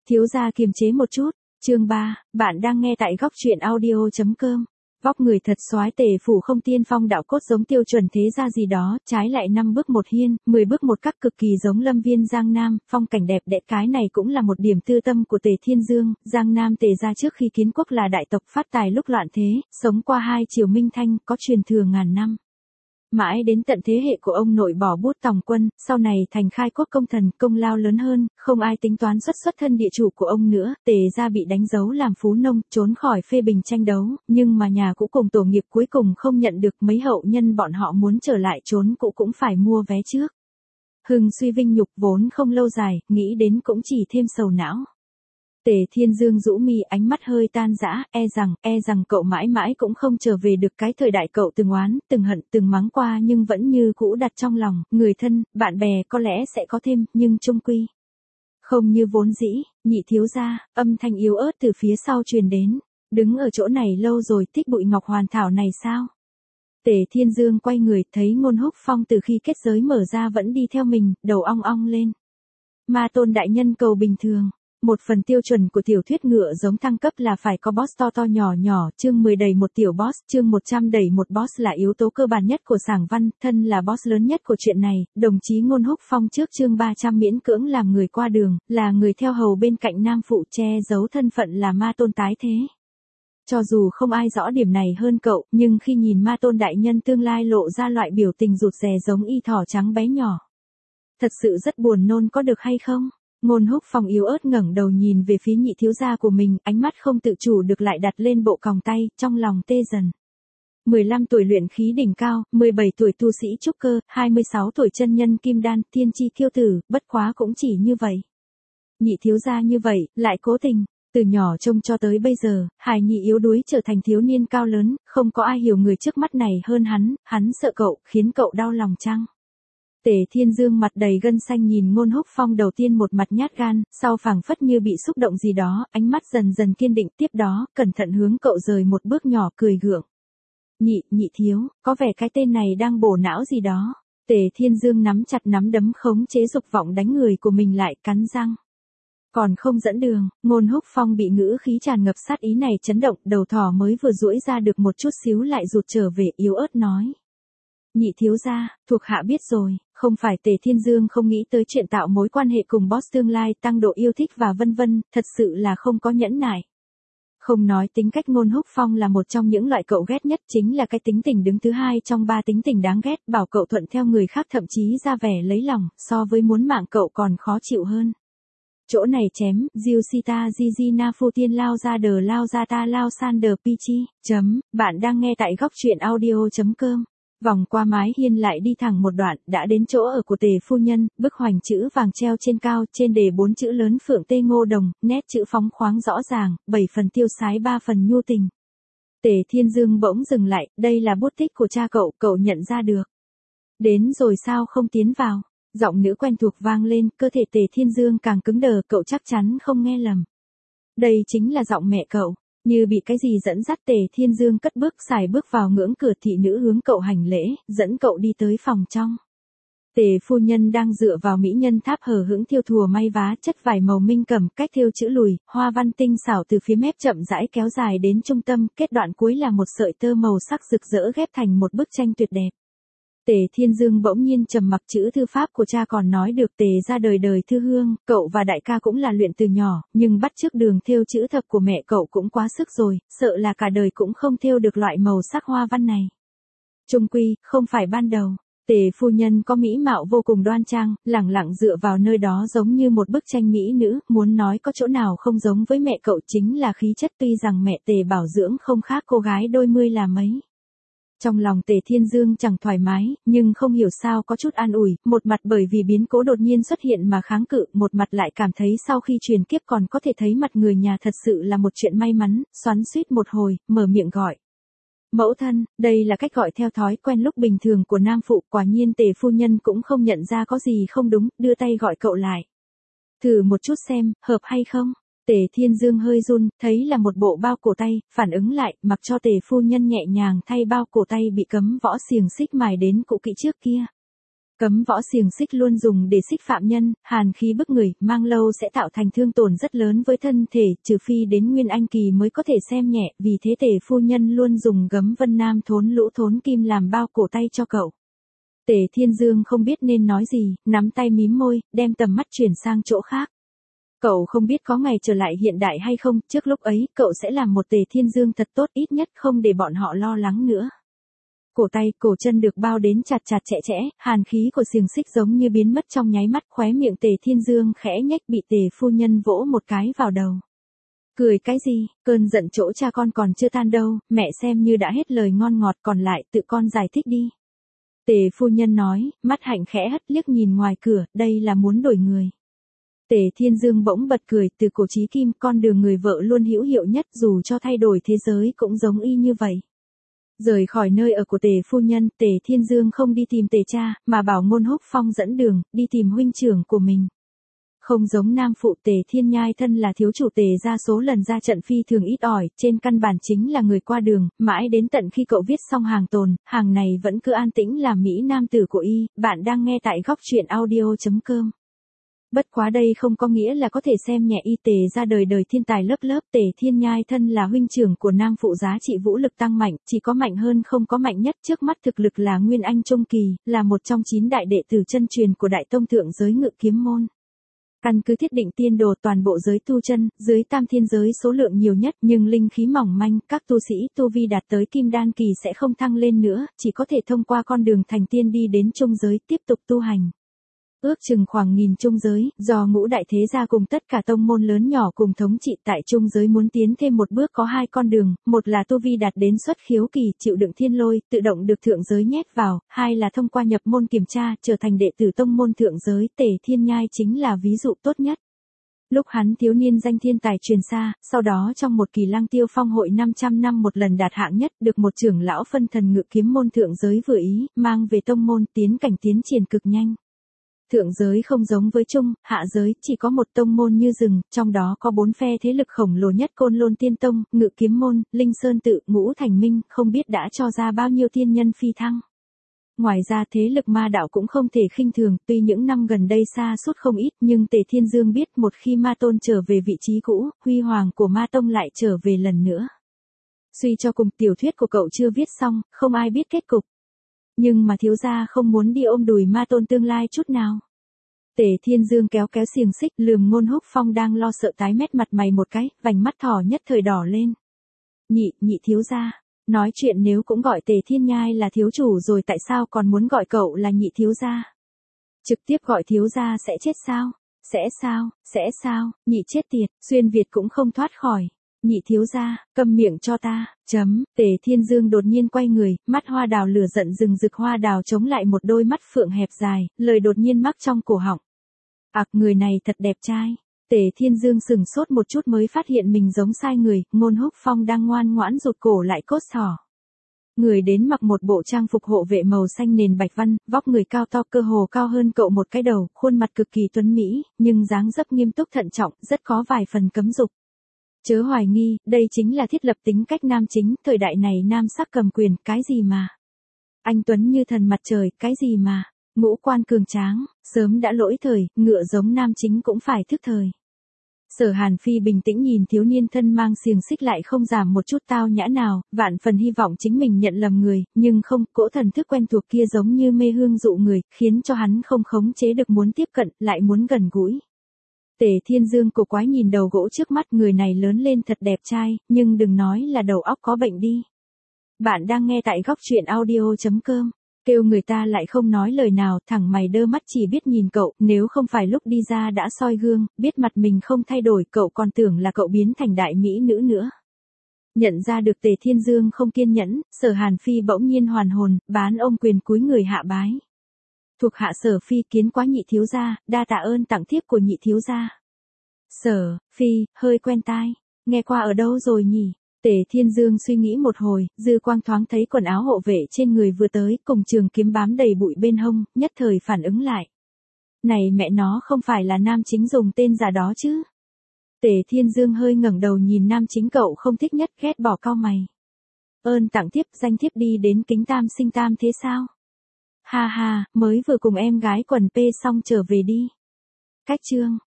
Thiếu gia kiềm chế một chút. Chương 3, bạn đang nghe tại góc truyện audio.com. Vóc người thật soái, Tề phủ không tiên phong đạo cốt giống tiêu chuẩn thế gia gì đó, trái lại 5 bước một hiên, 10 bước một các, cực kỳ giống Lâm Viên Giang Nam, phong cảnh đẹp đẽ. Cái này cũng là một điểm tư tâm của Tề Thiên Dương. Giang Nam Tề gia trước khi kiến quốc là đại tộc phát tài lúc loạn thế, sống qua 2 triều Minh Thanh, có truyền thừa ngàn năm. Mãi đến tận thế hệ của ông nội bỏ bút tòng quân, sau này thành khai quốc công thần, công lao lớn hơn, không ai tính toán xuất thân địa chủ của ông nữa. Tề gia bị đánh dấu làm phú nông, trốn khỏi phê bình tranh đấu, nhưng mà nhà cũ cùng tổ nghiệp cuối cùng không nhận được, mấy hậu nhân bọn họ muốn trở lại chốn cũ cũng phải mua vé trước. Hưng suy vinh nhục vốn không lâu dài, nghĩ đến cũng chỉ thêm sầu não. Tề Thiên Dương rũ mi, ánh mắt hơi tan rã, e rằng cậu mãi mãi cũng không trở về được cái thời đại cậu từng oán, từng hận, từng mắng qua nhưng vẫn như cũ đặt trong lòng. Người thân, bạn bè có lẽ sẽ có thêm, nhưng chung quy không như vốn dĩ. Nhị thiếu gia, âm thanh yếu ớt từ phía sau truyền đến. Đứng ở chỗ này lâu rồi, thích bụi ngọc hoàn thảo này sao? Tề Thiên Dương quay người, thấy Ngôn Húc Phong từ khi kết giới mở ra vẫn đi theo mình, đầu ong ong lên. Ma Tôn đại nhân cầu bình thường. Một phần tiêu chuẩn của tiểu thuyết ngựa giống thăng cấp là phải có boss to to nhỏ nhỏ, chương 10 đầy một tiểu boss, chương 100 đầy một boss là yếu tố cơ bản nhất của sảng văn, thân là boss lớn nhất của chuyện này. Đồng chí Ngôn Húc Phong trước chương 300 miễn cưỡng làm người qua đường, là người theo hầu bên cạnh nam phụ, che giấu thân phận là Ma Tôn tái thế. Cho dù không ai rõ điểm này hơn cậu, nhưng khi nhìn Ma Tôn đại nhân tương lai lộ ra loại biểu tình rụt rè giống y thỏ trắng bé nhỏ, thật sự rất buồn nôn, có được hay không? Ngôn Húc Phong yếu ớt ngẩng đầu nhìn về phía nhị thiếu gia của mình, ánh mắt không tự chủ được lại đặt lên bộ còng tay, trong lòng tê dần. 15 tuổi luyện khí đỉnh cao, 17 tuổi tu sĩ trúc cơ, 26 tuổi chân nhân kim đan, tiên tri kiêu tử, bất quá cũng chỉ như vậy. Nhị thiếu gia như vậy, lại cố tình, từ nhỏ trông cho tới bây giờ, hài nhi yếu đuối trở thành thiếu niên cao lớn, không có ai hiểu người trước mắt này hơn hắn sợ cậu, khiến cậu đau lòng chăng? Tề Thiên Dương mặt đầy gân xanh nhìn Ngôn Húc Phong, đầu tiên một mặt nhát gan, sau phảng phất như bị xúc động gì đó, ánh mắt dần dần kiên định, tiếp đó, cẩn thận hướng cậu rời một bước nhỏ, cười gượng. Nhị thiếu, có vẻ cái tên này đang bổ não gì đó. Tề Thiên Dương nắm chặt nắm đấm khống chế dục vọng đánh người của mình lại, cắn răng. Còn không dẫn đường. Ngôn Húc Phong bị ngữ khí tràn ngập sát ý này chấn động, đầu thỏ mới vừa duỗi ra được một chút xíu lại rụt trở về, yếu ớt nói. Nhị thiếu gia, thuộc hạ biết rồi. Không phải Tề Thiên Dương không nghĩ tới chuyện tạo mối quan hệ cùng boss tương lai, tăng độ yêu thích và vân vân, thật sự là không có nhẫn nại. Không nói tính cách, Ngôn Húc Phong là một trong những loại cậu ghét nhất, chính là cái tính tình đứng thứ hai trong 3 tính tình đáng ghét, bảo cậu thuận theo người khác thậm chí ra vẻ lấy lòng, so với muốn mạng cậu còn khó chịu hơn. Chỗ này chém, Diêu Sita Gigi Na Phu Tiên Lao Ra Đờ Lao Ra Ta Lao San Đờ Pichi. Bạn đang nghe tại góc truyện audio.com. Vòng qua mái hiên lại đi thẳng một đoạn, đã đến chỗ ở của Tề phu nhân, bức hoành chữ vàng treo trên cao, trên đề 4 chữ lớn Phượng Tê Ngô Đồng, nét chữ phóng khoáng rõ ràng, 7 phần tiêu sái 3 phần nhu tình. Tề Thiên Dương bỗng dừng lại, đây là bút tích của cha cậu nhận ra được. Đến rồi sao không tiến vào? Giọng nữ quen thuộc vang lên, cơ thể Tề Thiên Dương càng cứng đờ, cậu chắc chắn không nghe lầm. Đây chính là giọng mẹ cậu. Như bị cái gì dẫn dắt, Tề Thiên Dương cất bước xài bước vào ngưỡng cửa, thị nữ hướng cậu hành lễ, dẫn cậu đi tới phòng trong. Tề phu nhân đang dựa vào mỹ nhân tháp hờ hững thiêu thùa may vá, chất vải màu minh cẩm, cách thêu chữ lùi, hoa văn tinh xảo từ phía mép chậm rãi kéo dài đến trung tâm, kết đoạn cuối là một sợi tơ màu sắc rực rỡ ghép thành một bức tranh tuyệt đẹp. Tề Thiên Dương bỗng nhiên trầm mặc, chữ thư pháp của cha còn nói được Tề ra đời đời thư hương, cậu và đại ca cũng là luyện từ nhỏ, nhưng bắt chước đường thêu chữ thập của mẹ cậu cũng quá sức rồi, sợ là cả đời cũng không thêu được loại màu sắc hoa văn này. Chung quy, không phải ban đầu. Tề phu nhân có mỹ mạo vô cùng đoan trang, lẳng lặng dựa vào nơi đó giống như một bức tranh mỹ nữ, muốn nói có chỗ nào không giống với mẹ cậu chính là khí chất, tuy rằng mẹ Tề bảo dưỡng không khác cô gái đôi mươi là mấy. Trong lòng Tề Thiên Dương chẳng thoải mái, nhưng không hiểu sao có chút an ủi, một mặt bởi vì biến cố đột nhiên xuất hiện mà kháng cự, một mặt lại cảm thấy sau khi truyền kiếp còn có thể thấy mặt người nhà thật sự là một chuyện may mắn, xoắn xuýt một hồi, mở miệng gọi. Mẫu thân, đây là cách gọi theo thói quen lúc bình thường của nam phụ, quả nhiên Tề phu nhân cũng không nhận ra có gì không đúng, đưa tay gọi cậu lại. Thử một chút xem, hợp hay không? Tề Thiên Dương hơi run, thấy là một bộ bao cổ tay, phản ứng lại, mặc cho Tề phu nhân nhẹ nhàng thay bao cổ tay bị cấm võ xiềng xích mài đến cũ kỹ trước kia. Cấm võ xiềng xích luôn dùng để xích phạm nhân, hàn khí bức người, mang lâu sẽ tạo thành thương tổn rất lớn với thân thể, trừ phi đến Nguyên Anh kỳ mới có thể xem nhẹ, vì thế Tề phu nhân luôn dùng gấm Vân Nam thốn lũ thốn kim làm bao cổ tay cho cậu. Tề Thiên Dương không biết nên nói gì, nắm tay mím môi, đem tầm mắt chuyển sang chỗ khác. Cậu không biết có ngày trở lại hiện đại hay không, trước lúc ấy, cậu sẽ làm một Tề Thiên Dương thật tốt, ít nhất không để bọn họ lo lắng nữa. Cổ tay, cổ chân được bao đến chặt chặt chẽ chẽ, hàn khí của xiềng xích giống như biến mất trong nháy mắt, khóe miệng Tề Thiên Dương khẽ nhếch, bị Tề phu nhân vỗ một cái vào đầu. Cười cái gì, cơn giận chỗ cha con còn chưa tan đâu, mẹ xem như đã hết lời ngon ngọt, còn lại tự con giải thích đi. Tề phu nhân nói, mắt hạnh khẽ hất liếc nhìn ngoài cửa, đây là muốn đổi người. Tề Thiên Dương bỗng bật cười, từ cổ chí kim, con đường người vợ luôn hữu hiệu nhất, dù cho thay đổi thế giới cũng giống y như vậy. Rời khỏi nơi ở của Tề phu nhân, Tề Thiên Dương không đi tìm Tề cha, mà bảo Ngôn Húc Phong dẫn đường, đi tìm huynh trưởng của mình. Không giống nam phụ, Tề Thiên Nhai thân là thiếu chủ Tề gia, số lần ra trận phi thường ít ỏi, trên căn bản chính là người qua đường, mãi đến tận khi cậu viết xong hàng tồn, hàng này vẫn cứ an tĩnh làm mỹ nam tử của y. Bạn đang nghe tại góc truyện audio.com. Bất quá đây không có nghĩa là có thể xem nhẹ y. Tề ra đời đời thiên tài lớp lớp, Tề Thiên Nhai thân là huynh trưởng của nam phụ, giá trị vũ lực tăng mạnh, chỉ có mạnh hơn không có mạnh nhất, trước mắt thực lực là Nguyên Anh trung kỳ, là một trong 9 đại đệ tử chân truyền của Đại Tông thượng giới Ngự Kiếm môn. Căn cứ thiết định tiên đồ, toàn bộ giới tu chân, dưới tam thiên giới số lượng nhiều nhất, nhưng linh khí mỏng manh, các tu sĩ tu vi đạt tới kim đan kỳ sẽ không thăng lên nữa, chỉ có thể thông qua con đường thành tiên đi đến trung giới, tiếp tục tu hành. Ước chừng khoảng 1000 trung giới, do ngũ đại thế gia cùng tất cả tông môn lớn nhỏ cùng thống trị tại trung giới muốn tiến thêm một bước có 2 con đường, một là tu vi đạt đến xuất khiếu kỳ, chịu đựng thiên lôi, tự động được thượng giới nhét vào, hai là thông qua nhập môn kiểm tra, trở thành đệ tử tông môn thượng giới. Tề Thiên Nhai chính là ví dụ tốt nhất. Lúc hắn thiếu niên danh thiên tài truyền xa, sau đó trong một kỳ Lăng Tiêu Phong hội 500 năm một lần đạt hạng nhất, được một trưởng lão phân thần Ngự Kiếm môn thượng giới vừa ý, mang về tông môn, tiến cảnh tiến triển cực nhanh. Thượng giới không giống với trung, hạ giới, chỉ có một tông môn như rừng, trong đó có 4 phe thế lực khổng lồ nhất: Côn Lôn Tiên Tông, Ngự Kiếm môn, Linh Sơn tự, Ngũ Thành Minh, không biết đã cho ra bao nhiêu tiên nhân phi thăng. Ngoài ra thế lực ma đạo cũng không thể khinh thường, tuy những năm gần đây xa suốt không ít, nhưng Tề Thiên Dương biết một khi ma tôn trở về vị trí cũ, huy hoàng của ma tông lại trở về lần nữa. Suy cho cùng, tiểu thuyết của cậu chưa viết xong, không ai biết kết cục. Nhưng mà thiếu gia không muốn đi ôm đùi ma tôn tương lai chút nào. Tề Thiên Dương kéo kéo xiềng xích, lườm Ngôn Húc Phong đang lo sợ tái mét mặt mày một cái, vành mắt thỏ nhất thời đỏ lên. Nhị thiếu gia, nói chuyện nếu cũng gọi Tề Thiên Nhai là thiếu chủ rồi, tại sao còn muốn gọi cậu là nhị thiếu gia? Trực tiếp gọi thiếu gia sẽ chết sao? Sẽ sao, nhị chết tiệt, xuyên Việt cũng không thoát khỏi. Nhị thiếu gia, câm miệng cho ta, Tề Thiên Dương đột nhiên quay người, mắt hoa đào lửa giận rừng rực, hoa đào chống lại một đôi mắt phượng hẹp dài, lời đột nhiên mắc trong cổ họng. Người này thật đẹp trai. Tề Thiên Dương sừng sốt một chút mới phát hiện mình giống sai người, Ngôn Húc Phong đang ngoan ngoãn rụt cổ lại cốt sỏ. Người đến mặc một bộ trang phục hộ vệ màu xanh nền bạch văn, vóc người cao to, cơ hồ cao hơn cậu một cái đầu, khuôn mặt cực kỳ tuấn mỹ, nhưng dáng dấp nghiêm túc thận trọng, rất có vài phần cấm dục. Chớ hoài nghi, đây chính là thiết lập tính cách nam chính, thời đại này nam sắc cầm quyền, cái gì mà. Anh tuấn như thần mặt trời, cái gì mà. Ngũ quan cường tráng, sớm đã lỗi thời, ngựa giống nam chính cũng phải thức thời. Sở Hàn Phi bình tĩnh nhìn thiếu niên thân mang xiềng xích lại không giảm một chút tao nhã nào, vạn phần hy vọng chính mình nhận lầm người, nhưng không, cỗ thần thức quen thuộc kia giống như mê hương dụ người, khiến cho hắn không khống chế được muốn tiếp cận, lại muốn gần gũi. Tề Thiên Dương cổ quái nhìn đầu gỗ trước mắt, người này lớn lên thật đẹp trai, nhưng đừng nói là đầu óc có bệnh đi. Bạn đang nghe tại góc truyện audio.com. Kêu người ta lại không nói lời nào, thẳng mày đơ mắt chỉ biết nhìn cậu, nếu không phải lúc đi ra đã soi gương, biết mặt mình không thay đổi, cậu còn tưởng là cậu biến thành đại mỹ nữ nữa. Nhận ra được Tề Thiên Dương không kiên nhẫn, Sở Hàn Phi bỗng nhiên hoàn hồn, bán ông quyền cúi người hạ bái. Thuộc hạ Sở Phi kiến quá nhị thiếu gia, đa tạ ơn tặng thiếp của nhị thiếu gia. Sở Phi, hơi quen tai, nghe qua ở đâu rồi nhỉ? Tề Thiên Dương suy nghĩ một hồi, dư quang thoáng thấy quần áo hộ vệ trên người vừa tới, cùng trường kiếm bám đầy bụi bên hông, nhất thời phản ứng lại. Này mẹ nó, không phải là nam chính dùng tên giả đó chứ? Tề Thiên Dương hơi ngẩng đầu nhìn nam chính cậu không thích nhất, ghét bỏ cau mày. Ơn tặng thiếp, danh thiếp đi đến Kính Tam Sinh Tam thế sao? Ha ha, mới vừa cùng em gái quần P xong trở về đi. Cách chương.